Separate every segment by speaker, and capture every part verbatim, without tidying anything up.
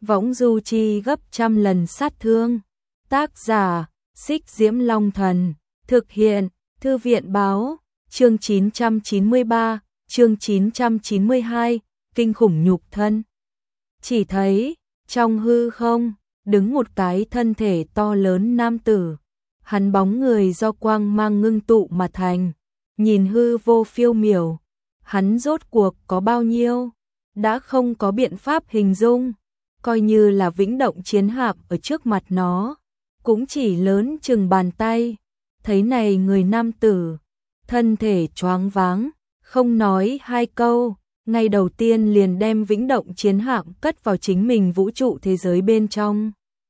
Speaker 1: võng du chi gấp trăm lần sát thương. Tác giả, Xích Diễm Long Thần, thực hiện, Thư viện báo, chương chín trăm chín mươi ba, chương chín trăm chín mươi hai, kinh khủng nhục thân. Chỉ thấy, trong hư không, đứng một cái thân thể to lớn nam tử. Hắn bóng người do quang mang ngưng tụ mà thành, nhìn hư vô phiêu miểu. Hắn rốt cuộc có bao nhiêu, đã không có biện pháp hình dung, coi như là vĩnh động chiến hạm ở trước mặt nó, cũng chỉ lớn chừng bàn tay. Thấy này người nam tử, thân thể choáng váng, không nói hai câu, ngay đầu tiên liền đem vĩnh động chiến hạm cất vào chính mình vũ trụ thế giới bên trong.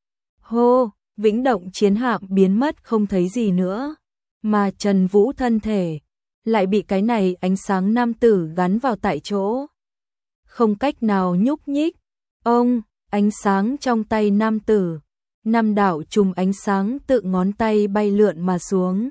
Speaker 1: Hô, vĩnh động chiến hạm biến mất không thấy gì nữa, mà Trần Vũ thân thể lại bị cái này ánh sáng nam tử gắn vào tại chỗ, không cách nào nhúc nhích. Ông, ánh sáng trong tay nam tử, năm đạo chùm ánh sáng tự ngón tay bay lượn mà xuống,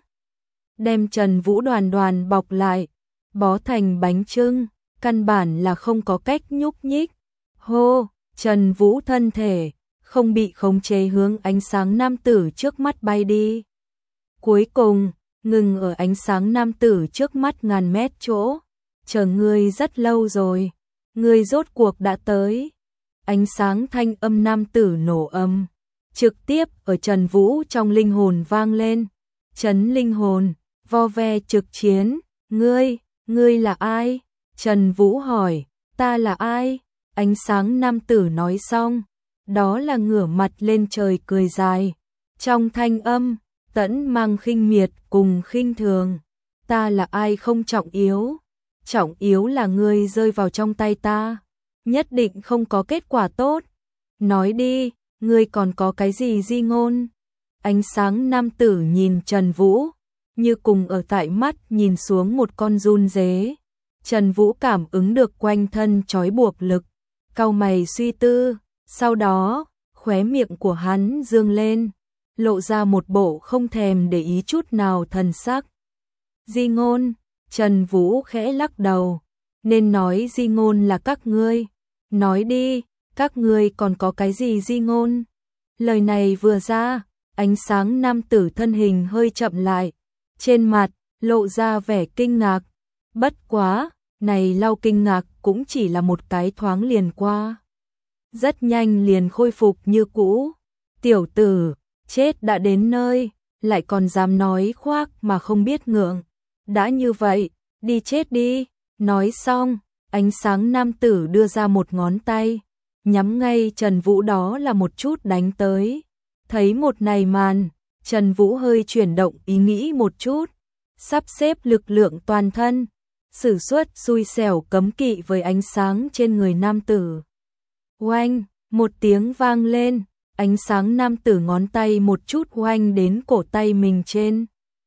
Speaker 1: đem Trần Vũ đoàn đoàn bọc lại, bó thành bánh chưng, căn bản là không có cách nhúc nhích. Hô, Trần Vũ thân thể không bị khống chế hướng ánh sáng nam tử trước mắt bay đi. Cuối cùng, ngừng ở ánh sáng nam tử trước mắt ngàn mét chỗ. Chờ ngươi rất lâu rồi, ngươi rốt cuộc đã tới. Ánh sáng thanh âm nam tử nổ âm, trực tiếp ở Trần Vũ trong linh hồn vang lên. Trấn linh hồn, vo ve trực chiến, ngươi, ngươi là ai? Trần Vũ hỏi, ta là ai? Ánh sáng nam tử nói xong, đó là ngửa mặt lên trời cười dài. Trong thanh âm, tẫn mang khinh miệt cùng khinh thường. Ta là ai không trọng yếu, trọng yếu là ngươi rơi vào trong tay ta, nhất định không có kết quả tốt. Nói đi, ngươi còn có cái gì di ngôn? Ánh sáng nam tử nhìn Trần Vũ, như cùng ở tại mắt nhìn xuống một con giun dế. Trần Vũ cảm ứng được quanh thân trói buộc lực, cau mày suy tư, sau đó, khóe miệng của hắn dương lên, lộ ra một bộ không thèm để ý chút nào thần sắc. Di ngôn, Trần Vũ khẽ lắc đầu, nên nói di ngôn là các ngươi. Nói đi, các ngươi còn có cái gì di ngôn? Lời này vừa ra, ánh sáng nam tử thân hình hơi chậm lại, trên mặt lộ ra vẻ kinh ngạc. Bất quá, này lau kinh ngạc cũng chỉ là một cái thoáng liền qua, rất nhanh liền khôi phục như cũ. Tiểu tử, chết đã đến nơi, lại còn dám nói khoác mà không biết ngượng. Đã như vậy, đi chết đi. Nói xong, ánh sáng nam tử đưa ra một ngón tay, nhắm ngay Trần Vũ đó là một chút đánh tới. Thấy một này màn, Trần Vũ hơi chuyển động ý nghĩ một chút, sắp xếp lực lượng toàn thân, sử xuất xui xẻo cấm kỵ với ánh sáng trên người nam tử. Oanh, một tiếng vang lên, ánh sáng nam tử ngón tay một chút oanh đến cổ tay mình trên.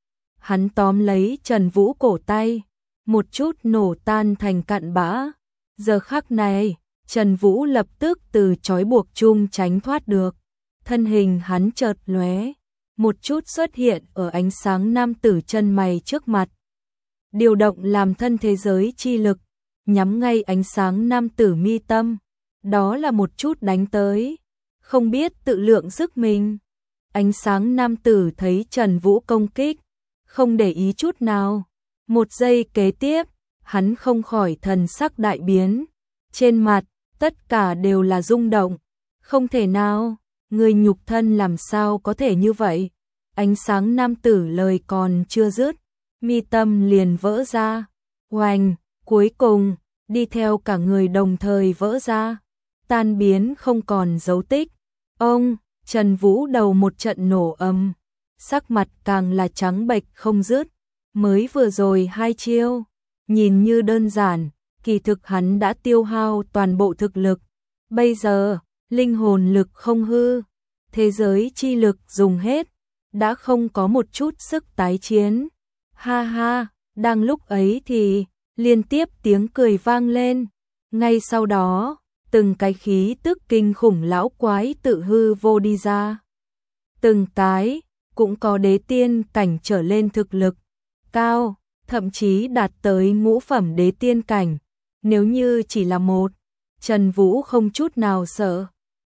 Speaker 1: Hắn tóm lấy Trần Vũ cổ tay, một chút nổ tan thành cặn bã. Giờ khắc này, Trần Vũ lập tức từ trói buộc chung tránh thoát được. Thân hình hắn chợt lóe, một chút xuất hiện ở ánh sáng nam tử chân mày trước mặt. Điều động làm thân thế giới chi lực, nhắm ngay ánh sáng nam tử mi tâm. Đó là một chút đánh tới, không biết tự lượng sức mình. Ánh sáng nam tử thấy Trần Vũ công kích, không để ý chút nào. Một giây kế tiếp, hắn không khỏi thần sắc đại biến. Trên mặt, tất cả đều là rung động. Không thể nào, người nhục thân làm sao có thể như vậy? Ánh sáng nam tử lời còn chưa dứt, mi tâm liền vỡ ra. Oanh, cuối cùng, đi theo cả người đồng thời vỡ ra, tan biến không còn dấu tích. Ông, Trần Vũ đầu một trận nổ ầm, sắc mặt càng là trắng bệch không dứt. Mới vừa rồi hai chiêu, nhìn như đơn giản, kỳ thực hắn đã tiêu hao toàn bộ thực lực. Bây giờ, linh hồn lực không hư, thế giới chi lực dùng hết, đã không có một chút sức tái chiến. Ha ha, đang lúc ấy thì, liên tiếp tiếng cười vang lên. Ngay sau đó, từng cái khí tức kinh khủng lão quái tự hư vô đi ra. Từng cái, cũng có đế tiên cảnh trở lên thực lực cao, thậm chí đạt tới ngũ phẩm đế tiên cảnh. Nếu như chỉ là một, Trần Vũ không chút nào sợ.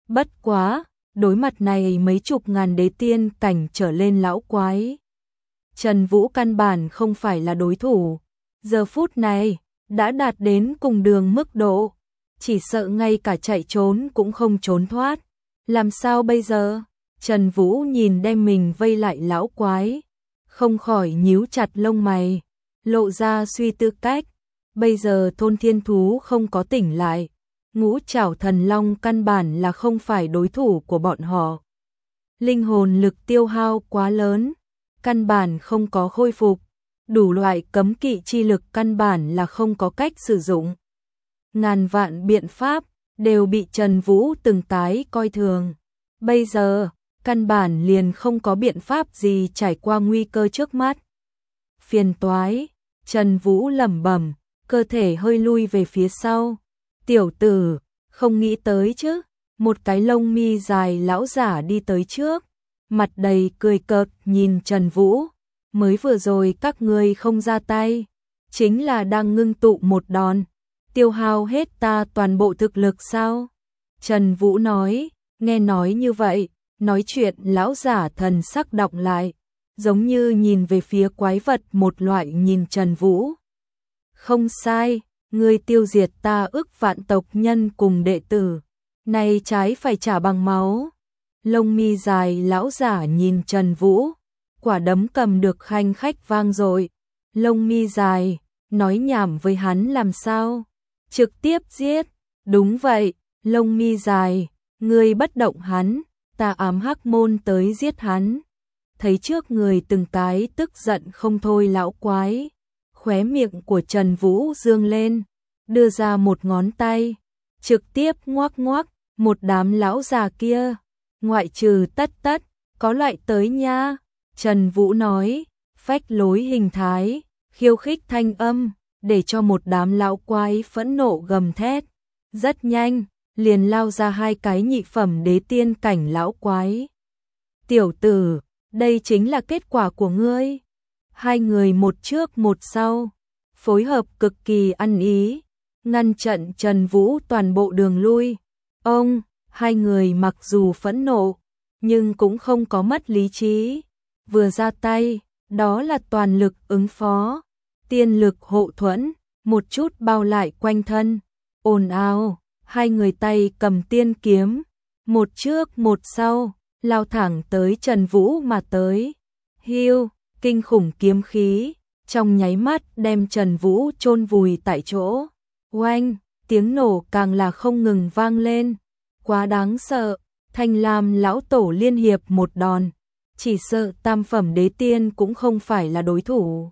Speaker 1: Bất quá, đối mặt này mấy chục ngàn đế tiên cảnh trở lên lão quái, Trần Vũ căn bản không phải là đối thủ. Giờ phút này, đã đạt đến cùng đường mức độ, chỉ sợ ngay cả chạy trốn cũng không trốn thoát. Làm sao bây giờ? Trần Vũ nhìn đem mình vây lại lão quái, không khỏi nhíu chặt lông mày, lộ ra suy tư cách. Bây giờ thôn thiên thú không có tỉnh lại, ngũ trảo thần long căn bản là không phải đối thủ của bọn họ. Linh hồn lực tiêu hao quá lớn, căn bản không có khôi phục, đủ loại cấm kỵ chi lực căn bản là không có cách sử dụng. Ngàn vạn biện pháp đều bị Trần Vũ từng cái coi thường. Bây giờ, căn bản liền không có biện pháp gì trải qua nguy cơ trước mắt. Phiền toái, Trần Vũ lẩm bẩm, cơ thể hơi lui về phía sau. Tiểu tử, không nghĩ tới chứ, một cái lông mi dài lão giả đi tới trước, mặt đầy cười cợt nhìn Trần Vũ, mới vừa rồi các ngươi không ra tay, chính là đang ngưng tụ một đòn, tiêu hao hết ta toàn bộ thực lực sao? Trần Vũ nói, nghe nói như vậy, nói chuyện lão giả thần sắc đọng lại, giống như nhìn về phía quái vật một loại nhìn Trần Vũ. Không sai, ngươi tiêu diệt ta ức vạn tộc nhân cùng đệ tử, này trái phải trả bằng máu. Lông mi dài lão giả nhìn Trần Vũ, quả đấm cầm được khanh khách vang dội. Lông mi dài, nói nhảm với hắn làm sao? Trực tiếp giết. Đúng vậy, lông mi dài, ngươi bất động hắn, ta ám hắc môn tới giết hắn. Thấy trước người từng cái tức giận không thôi lão quái, khóe miệng của Trần Vũ dương lên, đưa ra một ngón tay, trực tiếp ngoắc ngoắc, một đám lão già kia, ngoại trừ tất tất, có loại tới nha. Trần Vũ nói, phách lối hình thái, khiêu khích thanh âm, để cho một đám lão quái phẫn nộ gầm thét. Rất nhanh, liền lao ra hai cái nhị phẩm đế tiên cảnh lão quái. Tiểu tử, đây chính là kết quả của ngươi. Hai người một trước một sau, phối hợp cực kỳ ăn ý, ngăn chặn Trần Vũ toàn bộ đường lui. Ông, hai người mặc dù phẫn nộ, nhưng cũng không có mất lý trí. Vừa ra tay, đó là toàn lực ứng phó, tiên lực hộ thuẫn, một chút bao lại quanh thân. Ồn ào, hai người tay cầm tiên kiếm, một trước một sau, lao thẳng tới Trần Vũ mà tới. Hiu, kinh khủng kiếm khí, trong nháy mắt đem Trần Vũ chôn vùi tại chỗ. Oanh, tiếng nổ càng là không ngừng vang lên. Quá đáng sợ, Thanh Lam lão tổ liên hiệp một đòn, chỉ sợ tam phẩm đế tiên cũng không phải là đối thủ.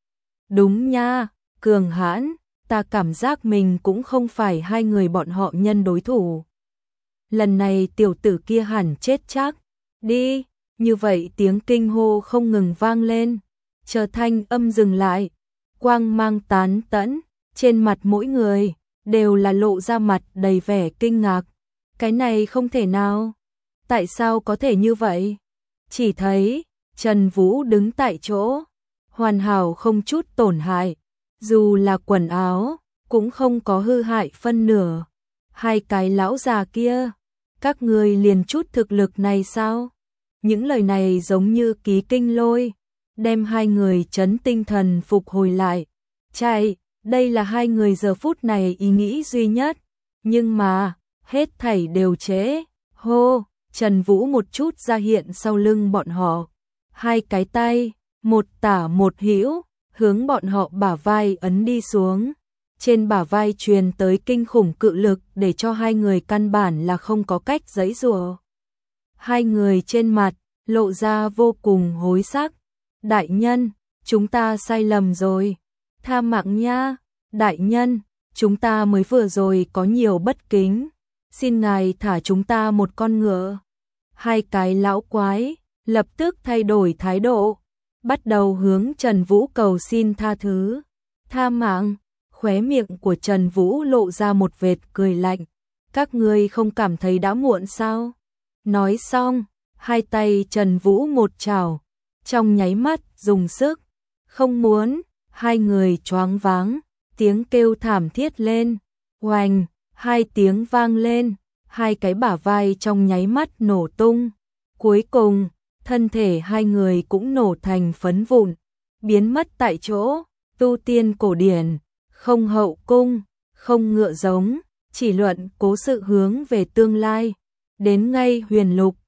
Speaker 1: Đúng nha, cường hãn, ta cảm giác mình cũng không phải hai người bọn họ nhân đối thủ. Lần này tiểu tử kia hẳn chết chắc. Đi, như vậy tiếng kinh hô không ngừng vang lên, chờ thanh âm dừng lại, quang mang tán tẫn, trên mặt mỗi người đều là lộ ra mặt đầy vẻ kinh ngạc. Cái này không thể nào, tại sao có thể như vậy? Chỉ thấy Trần Vũ đứng tại chỗ, hoàn hảo không chút tổn hại, dù là quần áo cũng không có hư hại phân nửa. Hai cái lão già kia, các ngươi liền chút thực lực này sao? Những lời này giống như ký kinh lôi, đem hai người chấn tinh thần phục hồi lại. Chạy, đây là hai người giờ phút này ý nghĩ duy nhất, nhưng mà hết thảy đều trễ. Hô, Trần Vũ một chút ra hiện sau lưng bọn họ, hai cái tay, một tả một hữu, hướng bọn họ bả vai ấn đi xuống. Trên bả vai truyền tới kinh khủng cự lực để cho hai người căn bản là không có cách giãy giụa. Hai người trên mặt lộ ra vô cùng hối sắc. Đại nhân, chúng ta sai lầm rồi. Tha mạng nha. Đại nhân, chúng ta mới vừa rồi có nhiều bất kính. Xin ngài thả chúng ta một con ngựa. Hai cái lão quái lập tức thay đổi thái độ, bắt đầu hướng Trần Vũ cầu xin tha thứ. Tha mạng. Khóe miệng của Trần Vũ lộ ra một vệt cười lạnh. Các ngươi không cảm thấy đã muộn sao? Nói xong, hai tay Trần Vũ một chảo, trong nháy mắt dùng sức. Không muốn, hai người choáng váng, tiếng kêu thảm thiết lên. Oành, hai tiếng vang lên, hai cái bả vai trong nháy mắt nổ tung. Cuối cùng, thân thể hai người cũng nổ thành phấn vụn, biến mất tại chỗ. Tu tiên cổ điển, không hậu cung, không ngựa giống, chỉ luận cố sự hướng về tương lai. Đến ngay huyền lục,